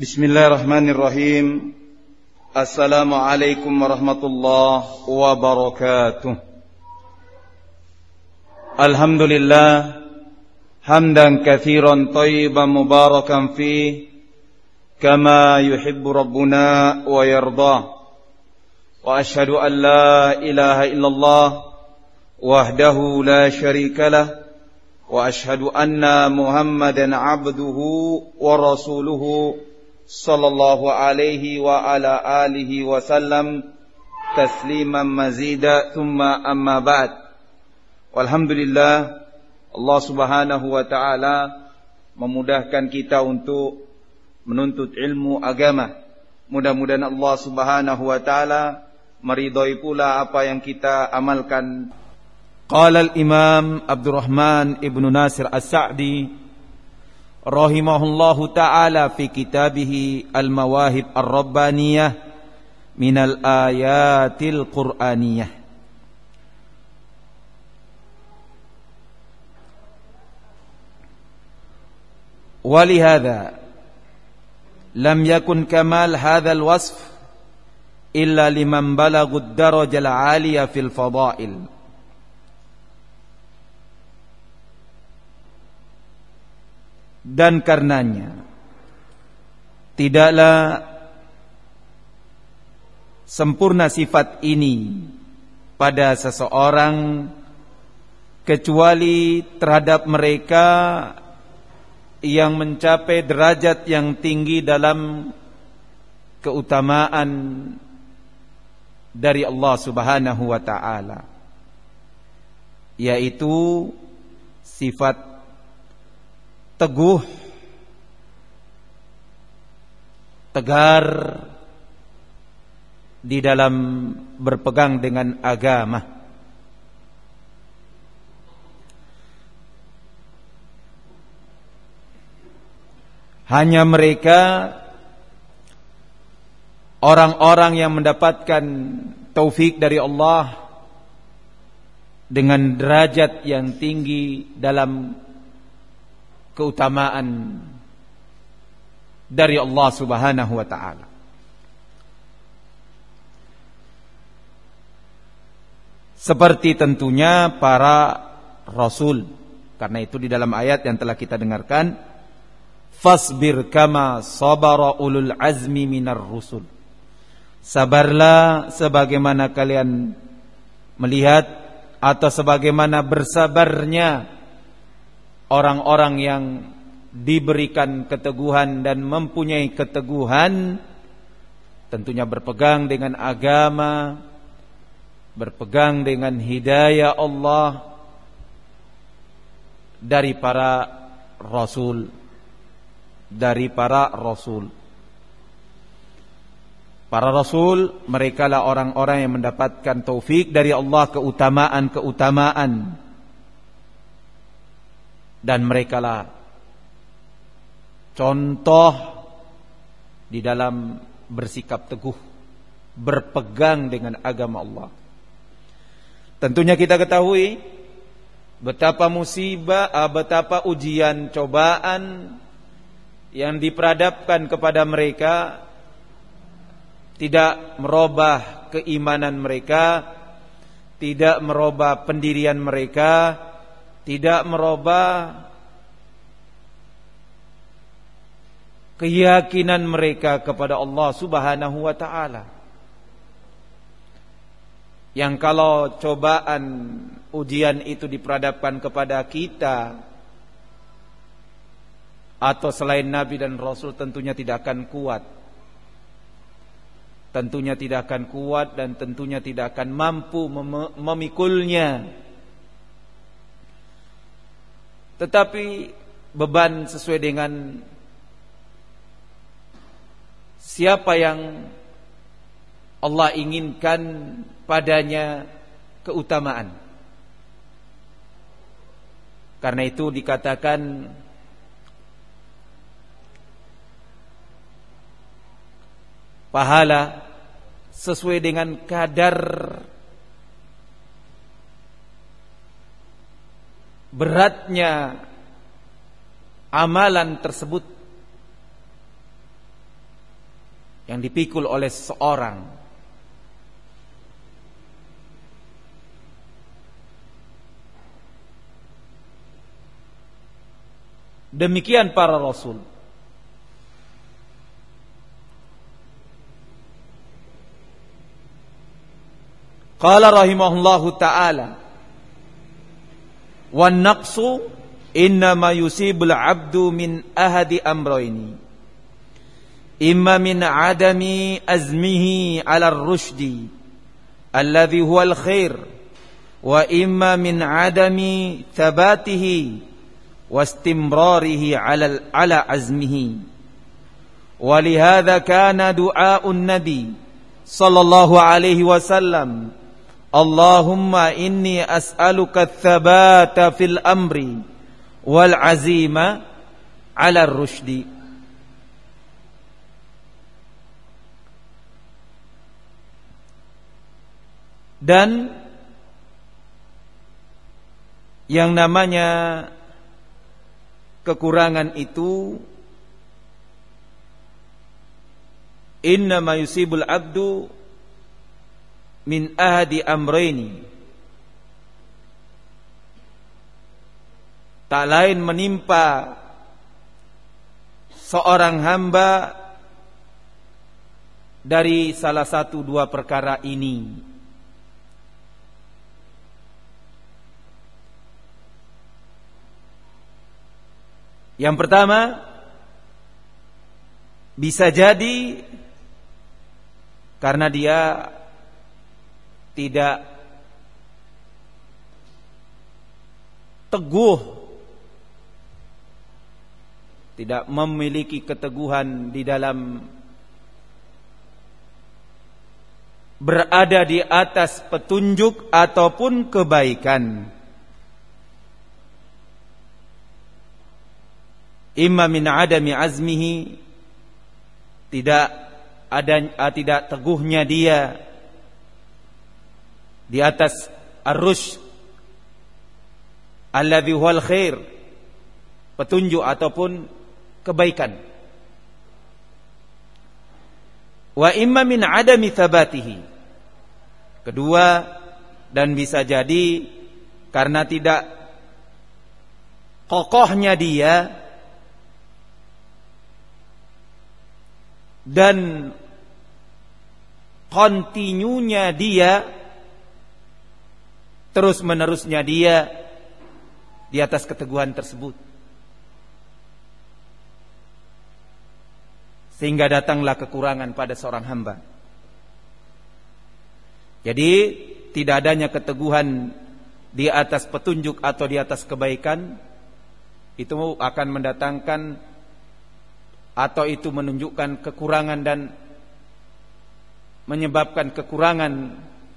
Bismillahirrahmanirrahim. Assalamualaikum warahmatullahi wabarakatuh. Alhamdulillah hamdan katsiran thayyiban mubarakan fih kama yuhibbu rabbuna wa yarda. Wa asyhadu an la ilaha illallah wahdahu la syarika lah wa asyhadu anna Muhammadan abduhu wa rasuluhu sallallahu alaihi wa ala alihi wa sallam tasliman mazida thumma amma ba'd. Walhamdulillah, Allah subhanahu wa ta'ala memudahkan kita untuk menuntut ilmu agama. Mudah-mudahan Allah subhanahu wa ta'ala meridhai pula apa yang kita amalkan. Qala al-Imam Abdurrahman ibn Nasir As-Sa'di rahimahullahu ta'ala fi kitabih al-Mawahib ar-Rabbaniyah minal ayatil Qur'aniyah. Walihada lam yakun kamal hadzal wasf illa liman balagud darajal 'aliyah fil fadail. Dan karenanya tidaklah sempurna sifat ini pada seseorang kecuali terhadap mereka yang mencapai derajat yang tinggi dalam keutamaan dari Allah Subhanahu wa ta'ala, yaitu sifat teguh, tegar di dalam berpegang dengan agama. Hanya mereka orang-orang yang mendapatkan taufik dari Allah dengan derajat yang tinggi dalam keutamaan dari Allah Subhanahu wa ta'ala. Seperti tentunya para rasul. Karena itu di dalam ayat yang telah kita dengarkan, fasbir kama sabara ulul azmi minar rusul. Sabarlah sebagaimana kalian melihat atau sebagaimana bersabarnya orang-orang yang diberikan keteguhan dan mempunyai keteguhan, tentunya berpegang dengan agama, berpegang dengan hidayah Allah dari para rasul, Para rasul mereka lah orang-orang yang mendapatkan taufik dari Allah, keutamaan, dan merekalah contoh di dalam bersikap teguh, berpegang dengan agama Allah. Tentunya kita ketahui betapa musibah, betapa ujian, cobaan yang diperadabkan kepada mereka tidak merubah keimanan mereka, tidak merubah pendirian mereka, tidak merubah keyakinan mereka kepada Allah Subhanahu wa ta'ala. Yang kalau cobaan ujian itu diperadabkan kepada kita atau selain Nabi dan Rasul, tentunya tidak akan kuat. Tentunya tidak akan kuat dan tentunya tidak akan mampu memikulnya. Tetapi beban sesuai dengan siapa yang Allah inginkan padanya keutamaan. Karena itu dikatakan pahala sesuai dengan kadar beratnya amalan tersebut. yang dipikul oleh seseorang. Demikian para rasul. Qala rahimahullahu ta'ala, wan naqsu innama yusibul abdu min ahadi amrayni, imma min adami azmihi ala ar-rushdi alladhi huwa al-khair, wa imma min adami thabatihi wa istimrarihi ala azmihi. Wa lihadza kana du'a'un nabi sallallahu alaihi wasallam, Allahumma inni as'aluka ats-tsabata fil amri wal azima 'ala ar-rusydi. Dan yang namanya kekurangan itu innama yusibul abdu min ahadi amrayni, tak lain menimpa seorang hamba dari salah satu dua perkara ini. Yang pertama, bisa jadi karena dia tidak teguh, tidak memiliki keteguhan di dalam berada di atas petunjuk ataupun kebaikan. Imma min adami azmihi, tidak teguhnya dia di atas ar-rusyd alladhi huwal khair, petunjuk ataupun kebaikan. Wa imma min adami thabatihi, kedua, dan bisa jadi karena tidak kokohnya dia dan kontinunya dia, terus menerusnya dia di atas keteguhan tersebut, sehingga datanglah kekurangan pada seorang hamba. Jadi tidak adanya keteguhan di atas petunjuk atau di atas kebaikan itu akan mendatangkan atau itu menunjukkan kekurangan dan menyebabkan kekurangan.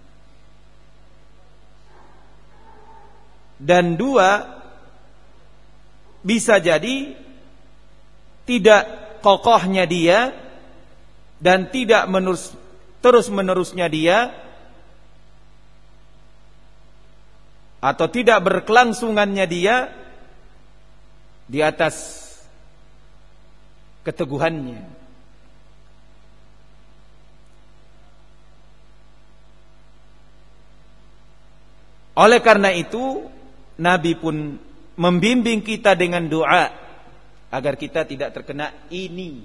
Dan dua, bisa jadi tidak kokohnya dia dan tidak terus menerusnya dia, atau tidak berkelangsungannya dia di atas keteguhannya. Oleh karena itu Nabi pun membimbing kita dengan doa agar kita tidak terkena ini.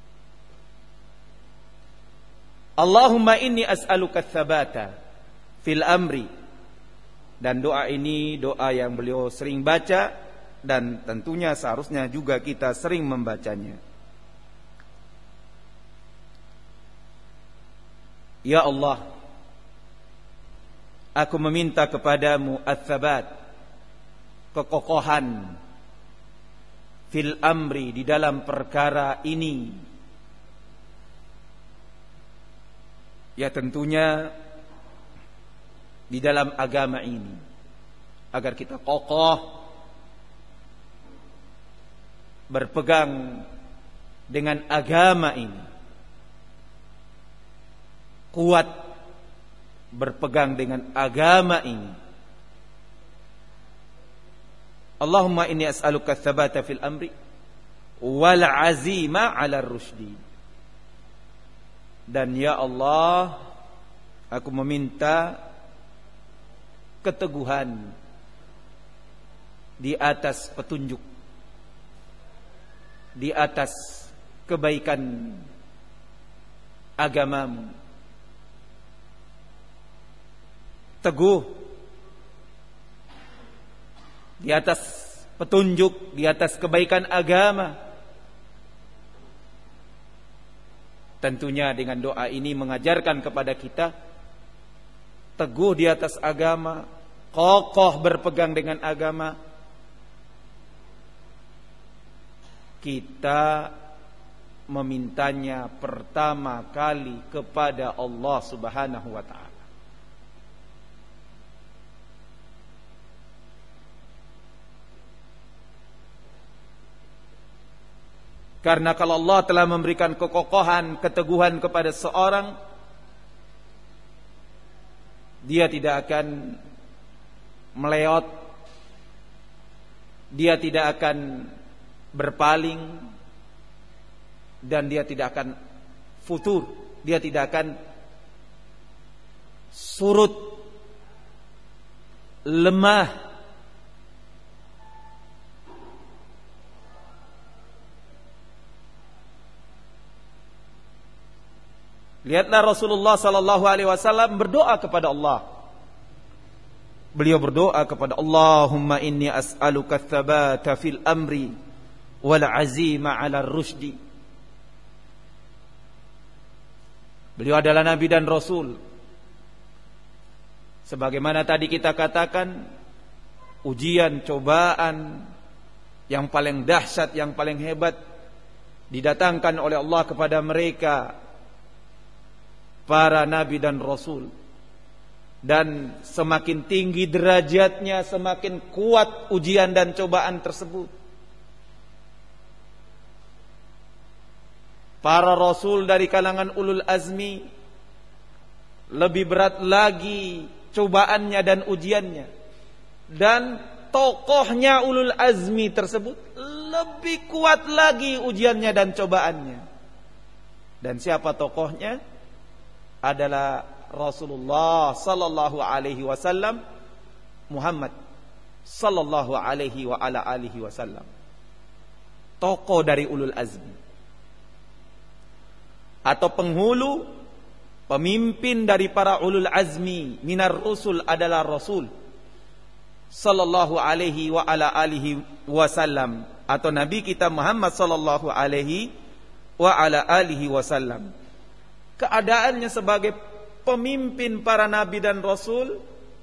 Allahumma inni as'aluka tsabata fil amri. Dan doa ini doa yang beliau sering baca, dan tentunya seharusnya juga kita sering membacanya. Ya Allah, aku meminta kepadamu ats-tsabat, kekokohan, fil amri, di dalam perkara ini. Ya tentunya di dalam agama ini, agar kita kokoh berpegang dengan agama ini, kuat berpegang dengan agama ini. Allahumma inni as'aluka tsabata fil amri wal azima 'ala ar-rusydi. Dan ya Allah, aku meminta keteguhan di atas petunjuk, di atas kebaikan agamamu. Teguh di atas petunjuk, di atas kebaikan agama. Tentunya dengan doa ini mengajarkan kepada kita teguh di atas agama, kokoh berpegang dengan agama. Kita memintanya pertama kali kepada Allah Subhanahu wa ta'ala. Karena kalau Allah telah memberikan kekokohan, keteguhan kepada seorang, dia tidak akan meleot, dia tidak akan berpaling, dan dia tidak akan futur, dia tidak akan surut, lemah. Lihatlah Rasulullah sallallahu alaihi wasallam berdoa kepada Allah. Beliau berdoa kepada Allahumma inni as'aluka tsabata fil amri wal azima 'ala rusdi. Beliau adalah nabi dan rasul. Sebagaimana tadi kita katakan, ujian, cobaan yang paling dahsyat, yang paling hebat didatangkan oleh Allah kepada mereka, para nabi dan rasul. Dan semakin tinggi derajatnya, semakin kuat ujian dan cobaan tersebut. Para rasul dari kalangan ulul azmi lebih berat lagi cobaannya dan ujiannya. Dan tokohnya ulul azmi tersebut lebih kuat lagi ujiannya dan cobaannya. Dan siapa tokohnya? Adalah Rasulullah sallallahu alaihi wasallam, Muhammad sallallahu alaihi wa ala alihi wasallam. Tokoh dari ulul azmi, atau penghulu, pemimpin dari para ulul azmi minar rusul adalah Rasul sallallahu alaihi wa ala alihi wasallam, atau Nabi kita Muhammad sallallahu alaihi wa ala alihi wasallam. Keadaannya sebagai pemimpin para nabi dan rasul,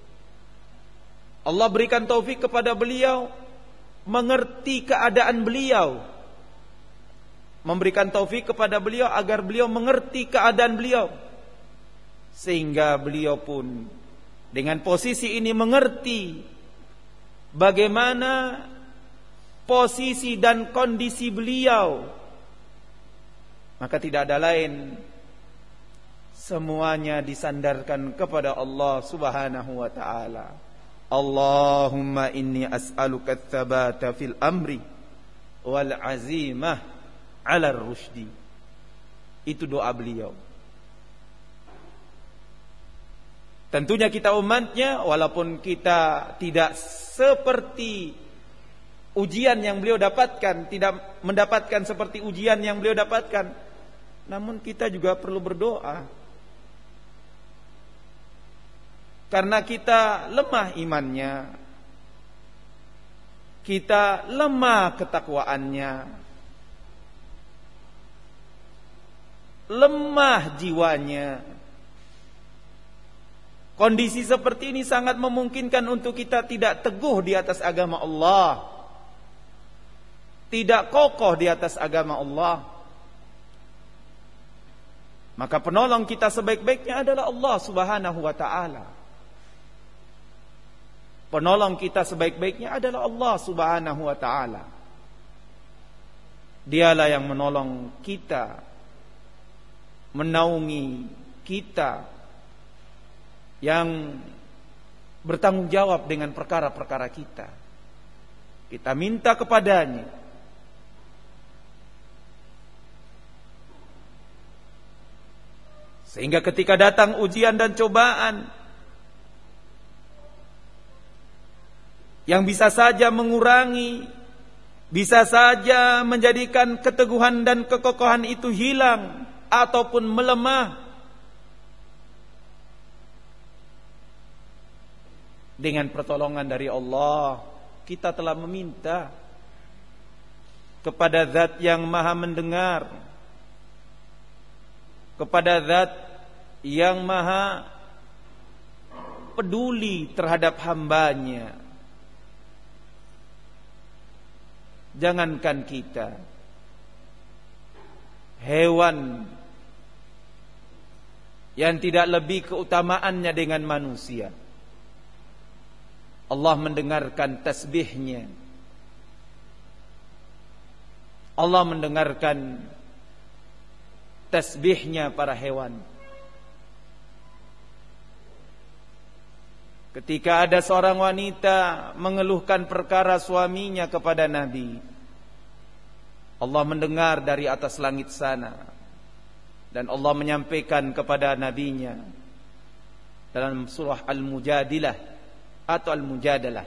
Allah berikan taufik kepada beliau mengerti keadaan beliau, memberikan taufik kepada beliau agar beliau mengerti keadaan beliau, sehingga beliau pun dengan posisi ini mengerti bagaimana posisi dan kondisi beliau. Maka tidak ada lain, semuanya disandarkan kepada Allah Subhanahu wa ta'ala. Allahumma inni as'aluka tsabata fil amri wal azimah 'ala rusdi. Itu doa beliau. Tentunya kita umatnya, walaupun kita tidak seperti ujian yang beliau dapatkan, tidak mendapatkan seperti ujian yang beliau dapatkan, namun kita juga perlu berdoa. Karena kita lemah imannya, kita lemah ketakwaannya, lemah jiwanya. Kondisi seperti ini sangat memungkinkan untuk kita tidak teguh di atas agama Allah, tidak kokoh di atas agama Allah. Maka penolong kita sebaik-baiknya adalah Allah Subhanahu wa ta'ala. Penolong kita sebaik-baiknya adalah Allah Subhanahu wa ta'ala. Dialah yang menolong kita, menaungi kita, yang bertanggung jawab dengan perkara-perkara kita. Kita minta kepadanya. Sehingga ketika datang ujian dan cobaan yang bisa saja mengurangi, bisa saja menjadikan keteguhan dan kekokohan itu hilang ataupun melemah, dengan pertolongan dari Allah kita telah meminta kepada Zat yang Maha mendengar, kepada Zat yang Maha peduli terhadap hambanya. Jangankan kita, hewan yang tidak lebih keutamaannya dengan manusia, Allah mendengarkan tasbihnya, Allah mendengarkan tasbihnya para hewan. Ketika ada seorang wanita mengeluhkan perkara suaminya kepada Nabi, Allah mendengar dari atas langit sana, dan Allah menyampaikan kepada nabinya dalam surah Al-Mujadilah atau Al-Mujadalah,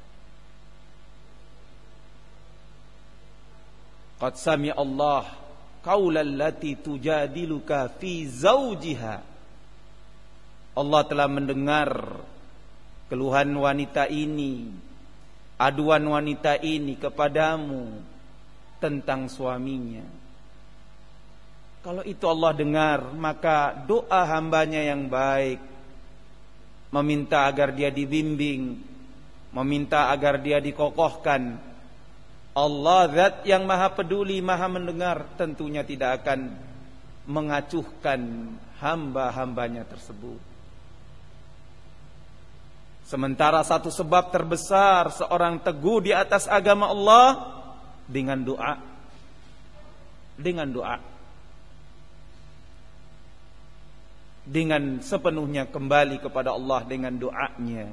qad sami'a Allah qaulal lati tujadiluka fi zawjiha. Allah telah mendengar keluhan wanita ini, aduan wanita ini kepadamu tentang suaminya. Kalau itu Allah dengar, maka doa hambanya yang baik, meminta agar dia dibimbing, meminta agar dia dikokohkan, Allah Zat yang Maha peduli, Maha mendengar, tentunya tidak akan mengacuhkan hamba-hambanya tersebut. Sementara satu sebab terbesar seorang teguh di atas agama Allah dengan doa. Dengan doa. Dengan sepenuhnya kembali kepada Allah dengan doanya.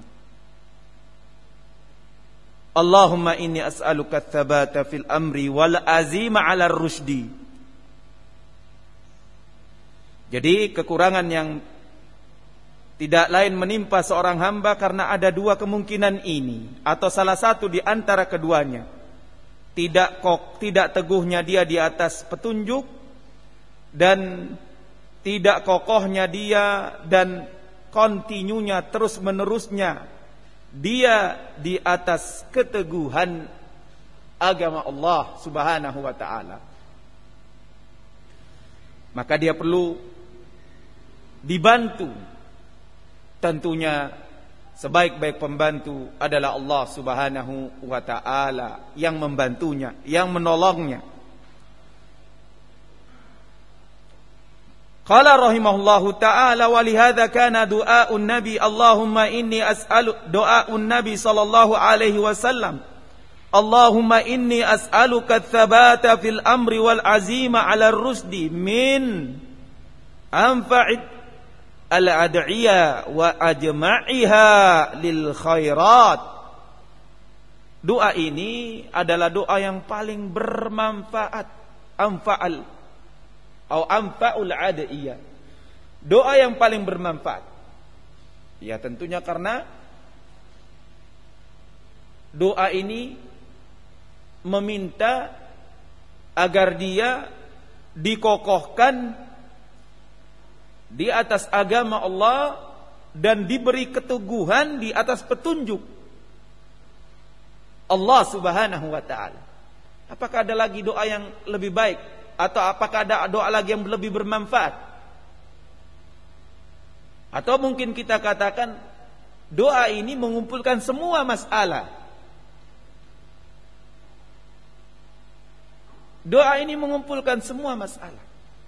Allahumma inni as'aluka tsabata fil amri wal azima 'ala ar-rusydi. Jadi kekurangan yang tidak lain menimpa seorang hamba karena ada dua kemungkinan ini, atau salah satu di antara keduanya. Tidak teguhnya dia di atas petunjuk, dan tidak kokohnya dia dan kontinunya terus menerusnya dia di atas keteguhan agama Allah Subhanahu wa ta'ala. Maka dia perlu dibantu. Tentunya sebaik-baik pembantu adalah Allah Subhanahu wa ta'ala yang membantunya, yang menolongnya. Qala rahimahullahu ta'ala wa lihadza kana du'aun nabi Allahumma inni as'alu du'aun nabi sallallahu alaihi wasallam Allahumma inni as'aluka tsabata fil amri wal azima 'ala ar-rusdi min anfa'id al-ad'iyah wa ajma'iha lil khairat. Doa ini adalah doa yang paling bermanfaat, anfa'al atau anfa'ul ad'iyah. Doa yang paling bermanfaat. Ya tentunya karena doa ini meminta agar dia dikokohkan di atas agama Allah dan diberi keteguhan di atas petunjuk Allah Subhanahu wa ta'ala. Apakah ada lagi doa yang lebih baik, atau apakah ada doa lagi yang lebih bermanfaat? Atau mungkin kita katakan doa ini mengumpulkan semua masalah. Doa ini mengumpulkan semua masalah.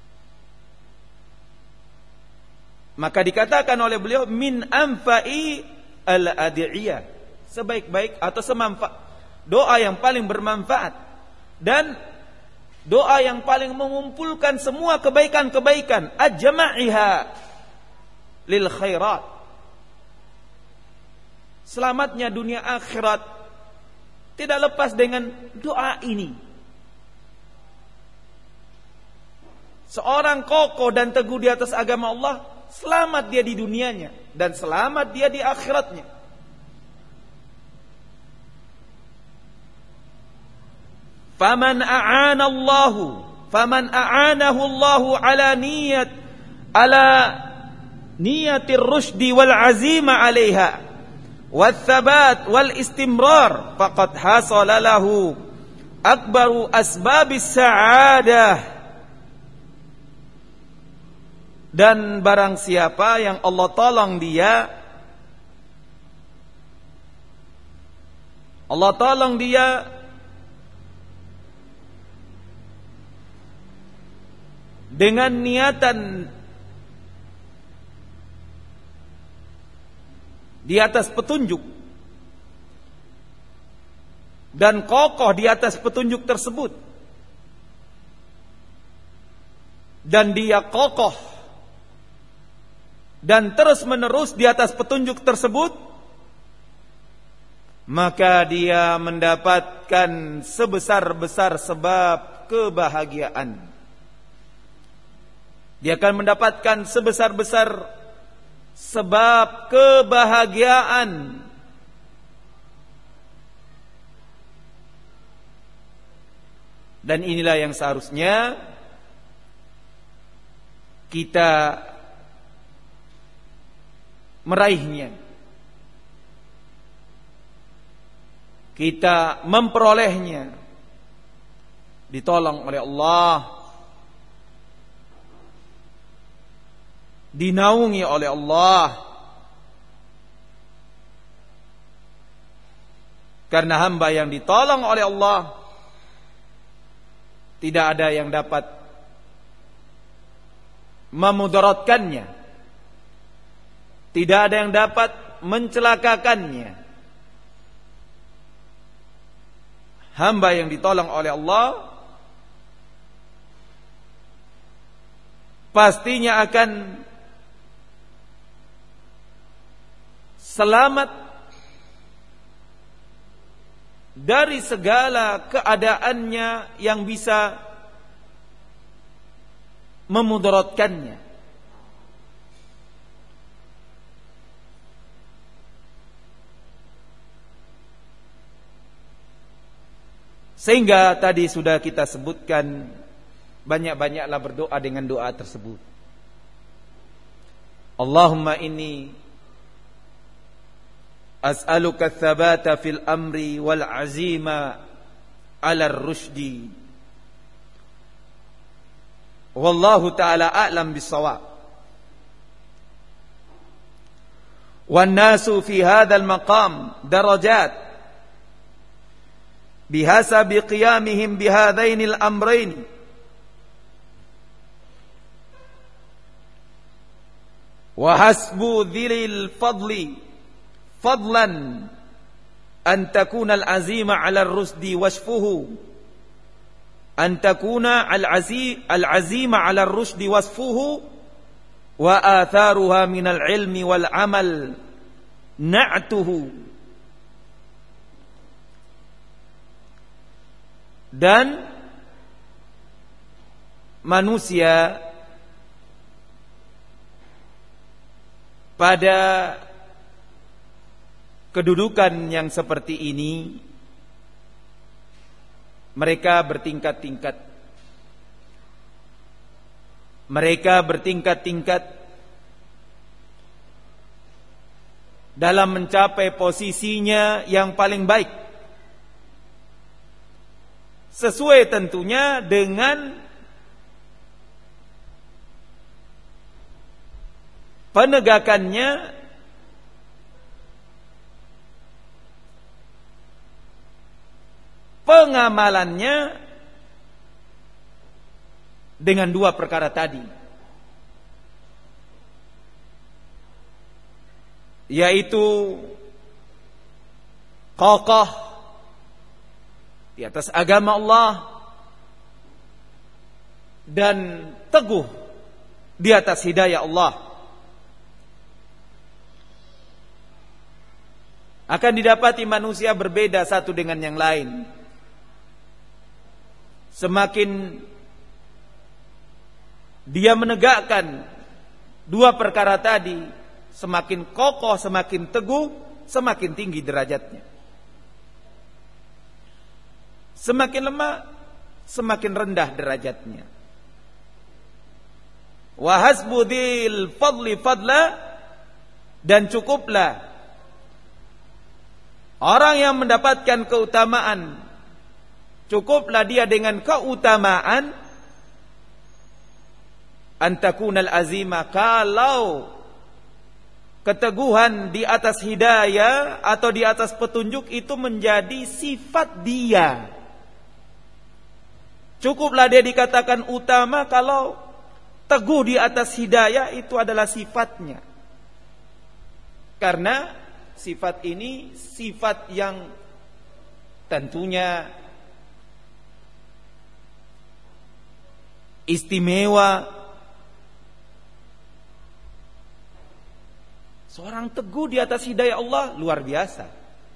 Maka dikatakan oleh beliau min anfa'i al-ad'iyah, sebaik-baik atau doa yang paling bermanfaat dan doa yang paling mengumpulkan semua kebaikan-kebaikan, ajma'iha lil khairat. Selamatnya dunia akhirat tidak lepas dengan doa ini. Seorang kokoh dan teguh di atas agama Allah, selamat dia di dunianya dan selamat dia di akhiratnya. Faman a'anahu Allahu ala niyatir rusydi wal azima 'alaiha wal thabat wal istimrar faqad hasala lahu akbaru asbabis sa'adah. Dan barang siapa yang Allah tolong dia dengan niatan di atas petunjuk dan kokoh di atas petunjuk tersebut, dan dia kokoh dan terus menerus di atas petunjuk tersebut, maka dia mendapatkan sebesar-besar sebab kebahagiaan. Dia akan mendapatkan sebesar-besar sebab kebahagiaan. Dan inilah yang seharusnya kita meraihnya, kita memperolehnya, ditolong oleh Allah, dinaungi oleh Allah. Karena hamba yang ditolong oleh Allah, tidak ada yang dapat memudaratkannya, tidak ada yang dapat mencelakakannya. Hamba yang ditolong oleh Allah pastinya akan selamat dari segala keadaannya yang bisa memudaratkannya. Sehingga tadi sudah kita sebutkan, banyak-banyaklah berdoa dengan doa tersebut. Allahumma inni as'aluka tsabata fil amri wal azima 'ala ar-rusydi. Wallahu ta'ala a'lam bis-shawab. Wan nasu fi hadzal maqam darajat bihasabi qiyamihim bihadainil amrayn. Wa hasbu dhilil fadli fadlan an takuna al-azima 'ala ar-rusdi wasfuhu, an takuna al-azima 'ala ar-rusdi wasfuhu wa atharuha min al-ilmi wal amal na'tuhu. Dan manusia pada kedudukan yang seperti ini, mereka bertingkat-tingkat. Mereka bertingkat-tingkat dalam mencapai posisinya yang paling baik, sesuai tentunya dengan penegakannya pengamalannya dengan dua perkara tadi, yaitu kokoh di atas agama Allah dan teguh di atas hidayah Allah. Akan didapati manusia berbeda satu dengan yang lain. Semakin dia menegakkan dua perkara tadi, semakin kokoh, semakin teguh, semakin tinggi derajatnya. Semakin lemah, semakin rendah derajatnya. Wa hasbudil fadli fadla, dan cukuplah orang yang mendapatkan keutamaan, cukuplah dia dengan keutamaan, antakunal azimah, kalau keteguhan di atas hidayah atau di atas petunjuk itu menjadi sifat dia. Cukuplah dia dikatakan utama kalau teguh di atas hidayah itu adalah sifatnya. Karena sifat ini sifat yang tentunya istimewa. Seorang teguh di atas hidayah Allah luar biasa.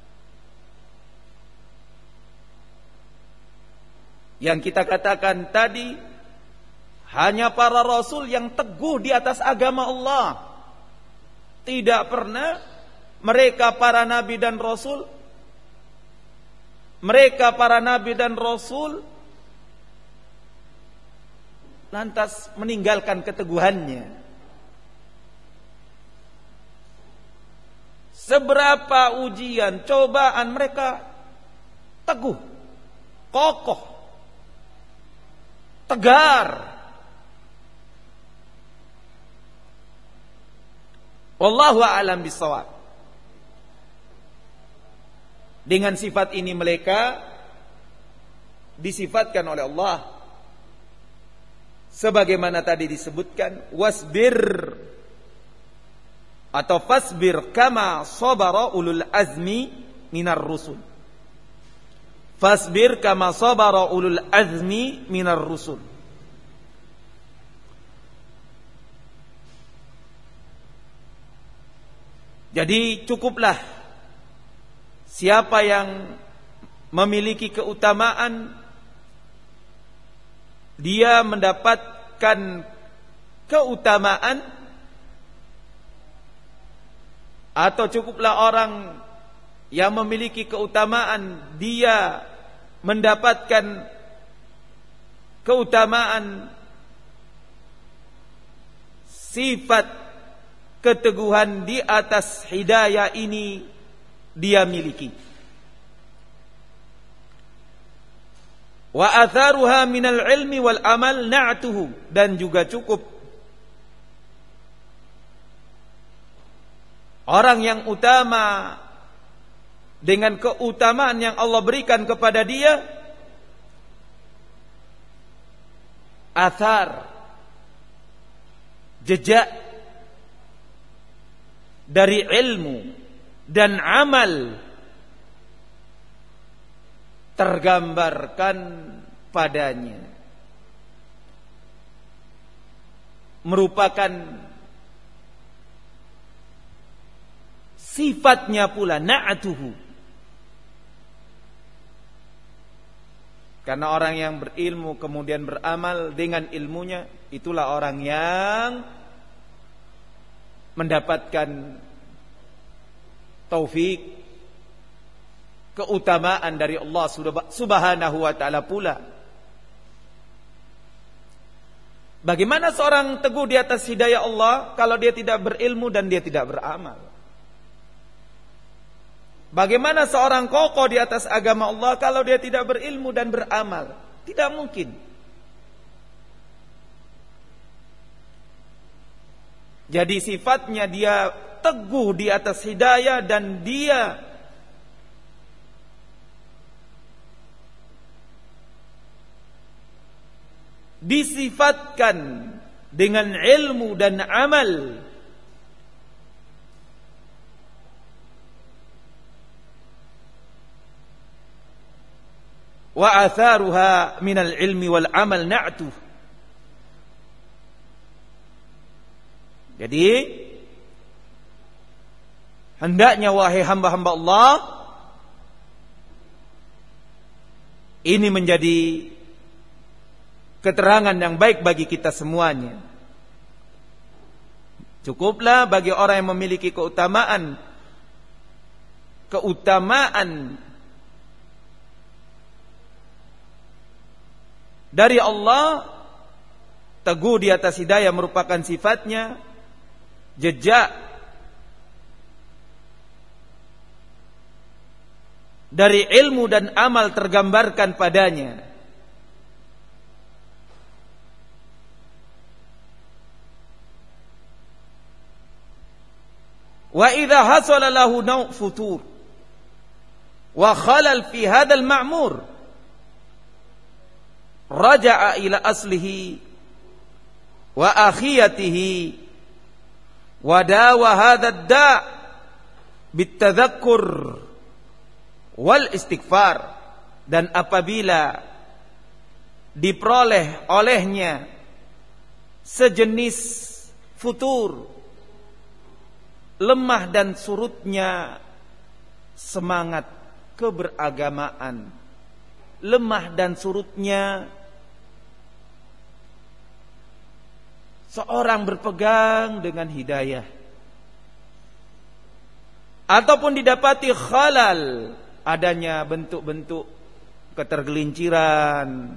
Yang kita katakan tadi, hanya para rasul yang teguh di atas agama Allah. Tidak pernah mereka para nabi dan rasul lantas meninggalkan keteguhannya. Seberapa ujian, cobaan, mereka teguh, kokoh, tegar. Wallahu a'lam bishawab. Dengan sifat ini mereka disifatkan oleh Allah sebagaimana tadi disebutkan, wasbir atau fasbir kama sabara ulul azmi minar rusul. Fasbir kama sabara ulul azmi minar rusul. Jadi cukuplah siapa yang memiliki keutamaan, dia mendapatkan keutamaan, atau cukuplah orang yang memiliki keutamaan, dia mendapatkan keutamaan sifat keteguhan di atas hidayah ini dia miliki. Wa atharuha minal ilmi wal amal na'tuhu, dan juga cukup orang yang utama dengan keutamaan yang Allah berikan kepada dia, athar, jejak dari ilmu dan amal tergambarkan padanya, merupakan sifatnya pula, na'atuhu. Karena orang yang berilmu kemudian beramal dengan ilmunya, itulah orang yang mendapatkan taufik, keutamaan dari Allah Subhanahu wa ta'ala pula. Bagaimana seorang teguh di atas hidayah Allah kalau dia tidak berilmu dan dia tidak beramal? Bagaimana seorang kokoh di atas agama Allah kalau dia tidak berilmu dan beramal? Tidak mungkin. Jadi sifatnya dia teguh di atas hidayah dan dia disifatkan dengan ilmu dan amal. Wa atharuha minal ilmi wal amal na'tuh. Jadi hendaknya wahai hamba-hamba Allah, ini menjadi keterangan yang baik bagi kita semuanya. Cukuplah bagi orang yang memiliki keutamaan dari Allah, teguh di atas hidayah merupakan sifatnya, jejak dari ilmu dan amal tergambarkan padanya. Wa idza hasala lahu naw' futur wa khalal fi hadzal ma'mur raja'a ila aslihi wa akhiyatihi wa dawa hadha ad-da' bitadhakkur wal istighfar. Dan apabila diperoleh olehnya sejenis futur, lemah dan surutnya semangat keberagamaan, lemah dan surutnya seorang berpegang dengan hidayah, ataupun didapati khalal, adanya bentuk-bentuk ketergelinciran,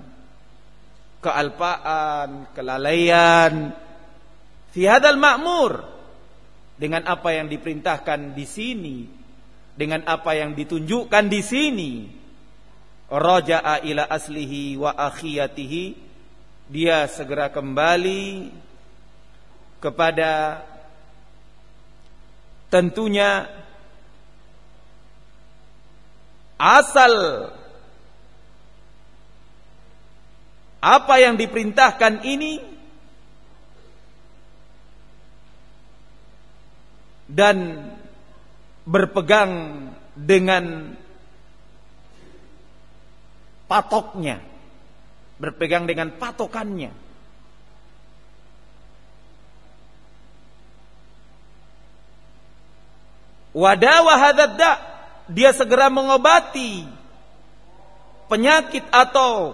kealpaan, kelalaian fi hadzal ma'mur, dengan apa yang diperintahkan di sini, dengan apa yang ditunjukkan di sini, raja'a ila aslihi wa akhiyatihi, dia segera kembali kepada tentunya asal apa yang diperintahkan ini, dan berpegang dengan patoknya, berpegang dengan patokannya. Wadawa hadzal, dia segera mengobati penyakit atau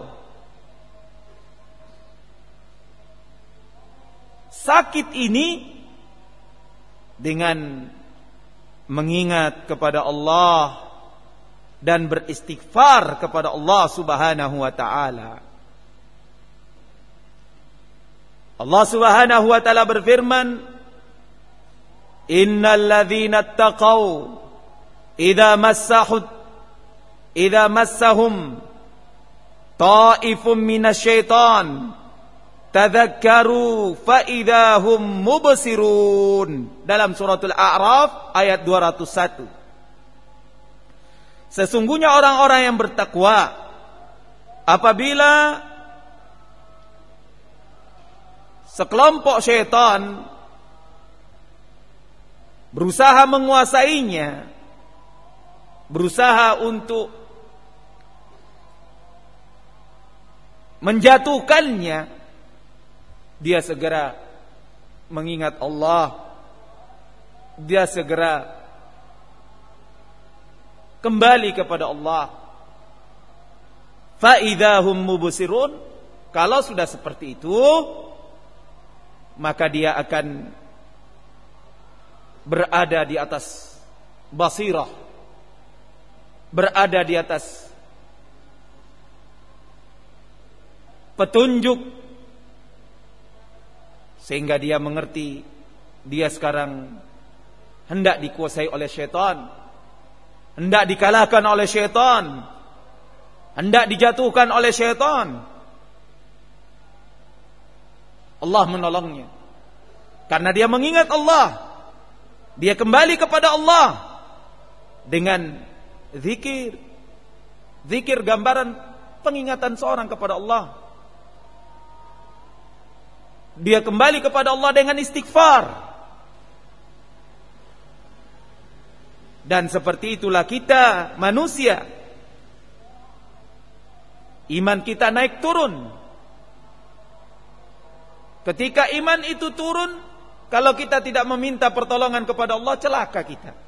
sakit ini dengan mengingat kepada Allah dan beristighfar kepada Allah Subhanahu wa taala. Allah Subhanahu wa taala berfirman, innal ladzina taqaw idza massahum ta'ifun minasyaitan tadzakkaru fa idahum mubsirun, dalam suratul A'raf ayat 201. Sesungguhnya orang-orang yang bertakwa apabila sekelompok syaitan berusaha menguasainya, berusaha untuk menjatuhkannya, dia segera mengingat Allah, dia segera kembali kepada Allah. Fa idahum mubsirun, kalau sudah seperti itu, maka dia akan berada di atas basirah, berada di atas petunjuk, sehingga dia mengerti dia sekarang hendak dikuasai oleh syaitan, hendak dikalahkan oleh syaitan, hendak dijatuhkan oleh syaitan. Allah menolongnya karena dia mengingat Allah, dia kembali kepada Allah dengan zikir. Zikir gambaran pengingatan seorang kepada Allah. Dia kembali kepada Allah dengan istighfar. Dan seperti itulah kita manusia. Iman kita naik turun. Ketika iman itu turun, kalau kita tidak meminta pertolongan kepada Allah, celaka kita.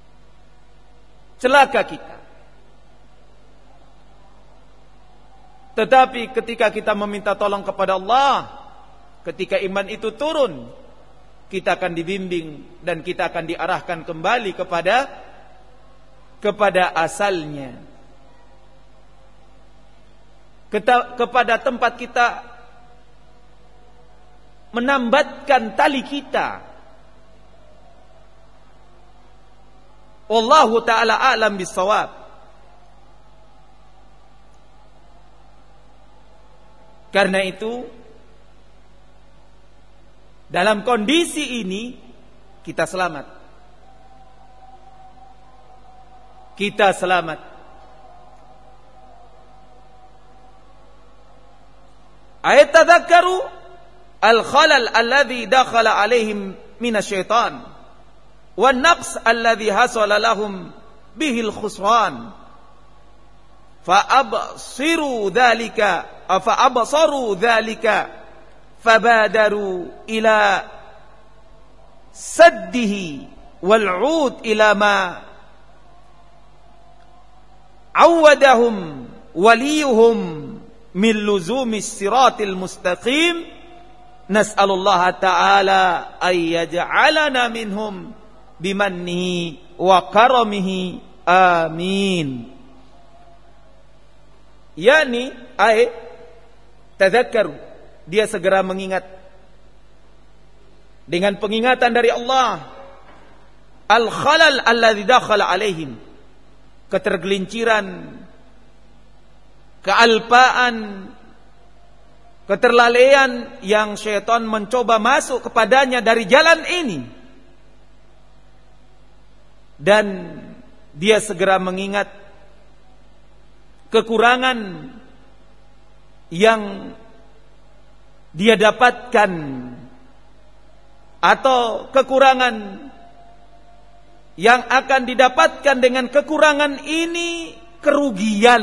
Celaka kita. Tetapi ketika kita meminta tolong kepada Allah, ketika iman itu turun, kita akan dibimbing dan kita akan diarahkan kembali kepada asalnya, kepada tempat kita menambatkan tali kita. Wallahu ta'ala a'lam bissawab. Karena itu, dalam kondisi ini kita selamat. Kita selamat. Ayat tadhakkaru al-khalal alladhi dakhala alaihim minasyaitan wan naqs alladhi hasala lahum bihil khusran fa'absaru dhalika fabadaru ila saddihi wal'ud ila ma awadahum waliyuhum min luzumis siratil mustaqim. Nas'alullaha ta'ala ayyaj'alana minhum bimannihi wa karamihi. Amin. Yani ay tadhakkaru, dia segera mengingat dengan pengingatan dari Allah al-khalal alladzi dakhala alaihim, ketergelinciran, kealpaan, keterlalaian yang syaitan mencoba masuk kepadanya dari jalan ini. Dan dia segera mengingat kekurangan yang dia dapatkan atau kekurangan yang akan didapatkan dengan kekurangan ini, kerugian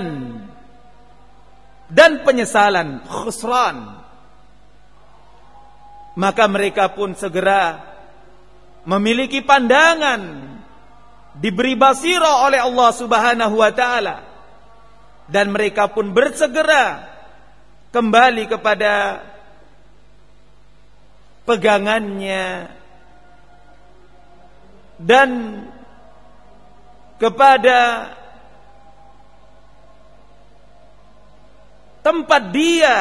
dan penyesalan, khusran. Maka mereka pun segera memiliki pandangan, diberi basirah oleh Allah Subhanahu wa ta'ala, dan mereka pun bersegera kembali kepada pegangannya dan kepada tempat dia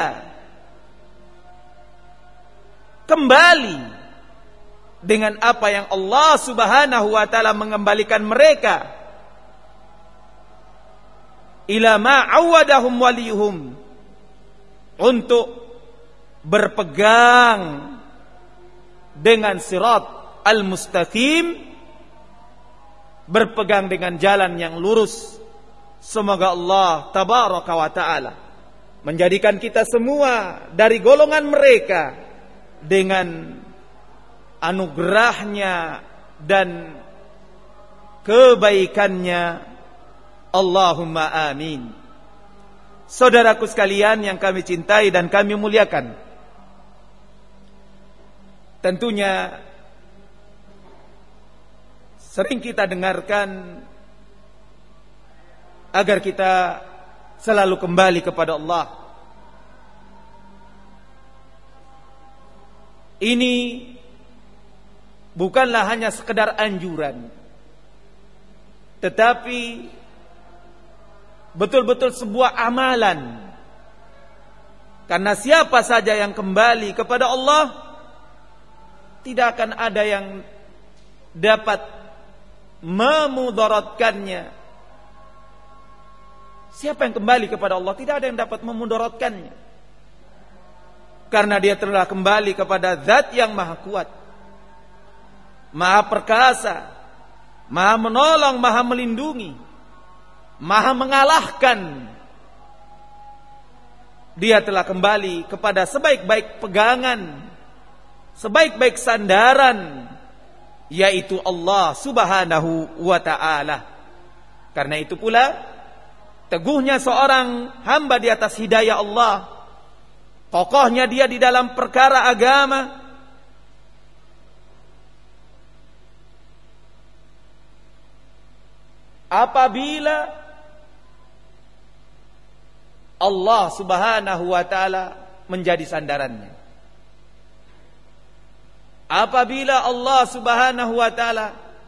kembali dengan apa yang Allah Subhanahu wa ta'ala mengembalikan mereka ila ma awadahum waliyuhum, untuk berpegang dengan sirat al-mustaqim, berpegang dengan jalan yang lurus. Semoga Allah tabaraka wa ta'ala menjadikan kita semua dari golongan mereka dengan anugerahnya dan kebaikannya. Allahumma amin. Saudaraku sekalian yang kami cintai dan kami muliakan, tentunya sering kita dengarkan agar kita selalu kembali kepada Allah. Ini bukanlah hanya sekedar anjuran, tetapi betul-betul sebuah amalan. Karena siapa saja yang kembali kepada Allah, tidak akan ada yang dapat memudaratkannya. Siapa yang kembali kepada Allah, tidak ada yang dapat memudaratkannya, karena dia telah kembali kepada Zat yang Maha Kuat, Maha Perkasa, Maha Menolong, Maha Melindungi, Maha Mengalahkan. Dia telah kembali kepada sebaik-baik pegangan, sebaik-baik sandaran, yaitu Allah Subhanahu wa ta'ala. Karena itu pula teguhnya seorang hamba di atas hidayah Allah, kokohnya dia di dalam perkara agama, apabila Allah Subhanahu wa taala menjadi sandarannya. Apabila Allah Subhanahu wa taala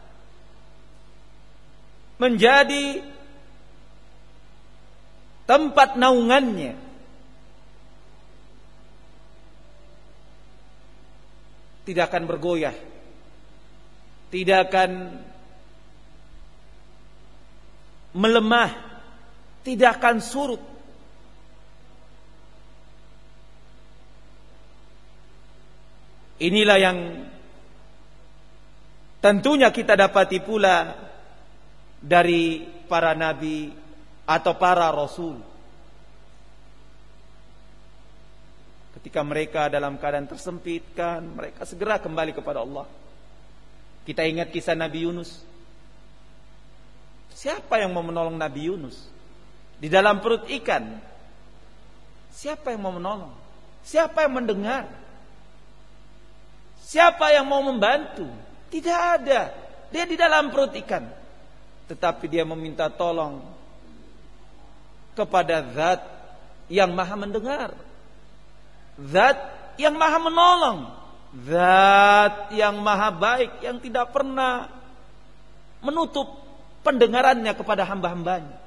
menjadi tempat naungannya, tidak akan bergoyah, tidak akan melemah, tidak akan surut. Inilah yang tentunya kita dapati pula dari para nabi atau para rasul. Ketika mereka dalam keadaan tersempitkan, mereka segera kembali kepada Allah. Kita ingat kisah Nabi Yunus. Siapa yang mau menolong Nabi Yunus di dalam perut ikan? Siapa yang mau menolong? Siapa yang mendengar? Siapa yang mau membantu? Tidak ada. Dia di dalam perut ikan, tetapi dia meminta tolong kepada Zat yang Maha mendengar, Zat yang Maha menolong, Zat yang Maha baik, yang tidak pernah menutup pendengarannya kepada hamba-hambanya.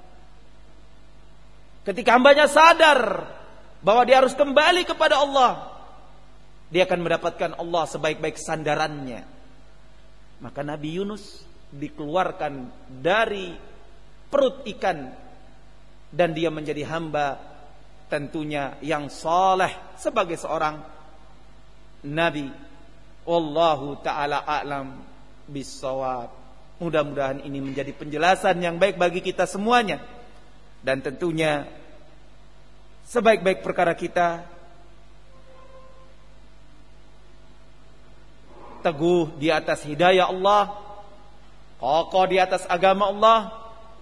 Ketika hambanya sadar bahwa dia harus kembali kepada Allah, dia akan mendapatkan Allah sebaik-baik sandarannya. Maka Nabi Yunus dikeluarkan dari perut ikan dan dia menjadi hamba tentunya yang saleh sebagai seorang nabi. Wallahu ta'ala a'lam bissawab. Mudah-mudahan ini menjadi penjelasan yang baik bagi kita semuanya. Dan tentunya sebaik-baik perkara kita teguh di atas hidayah Allah, kokoh di atas agama Allah.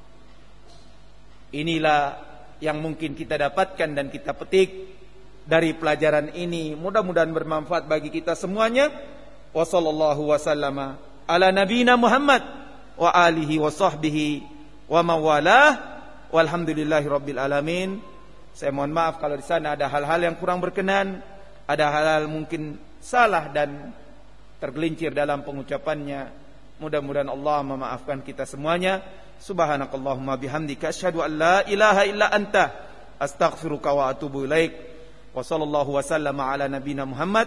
Inilah yang mungkin kita dapatkan dan kita petik dari pelajaran ini. Mudah-mudahan bermanfaat bagi kita semuanya. Wa sallallahu wasallama ala nabiyina Muhammad wa alihi wa sahbihi wa mawalah. Walhamdulillahi rabbil alamin. Saya mohon maaf kalau di sana ada hal-hal yang kurang berkenan, ada hal-hal mungkin salah dan tergelincir dalam pengucapannya. Mudah-mudahan Allah memaafkan kita semuanya. Subhanakallahumma bihamdika asyhadu an la ilaha illa anta astaghfiruka wa atubu ilaik. Wa sallallahu wasallama ala nabiyina Muhammad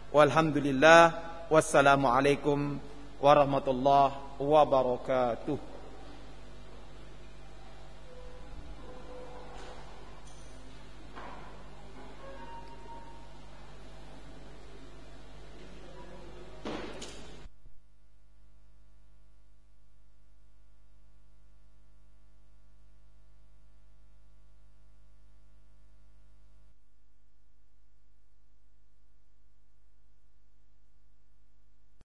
walhamdulillah. Wassalamu alaikum warahmatullahi wabarakatuh.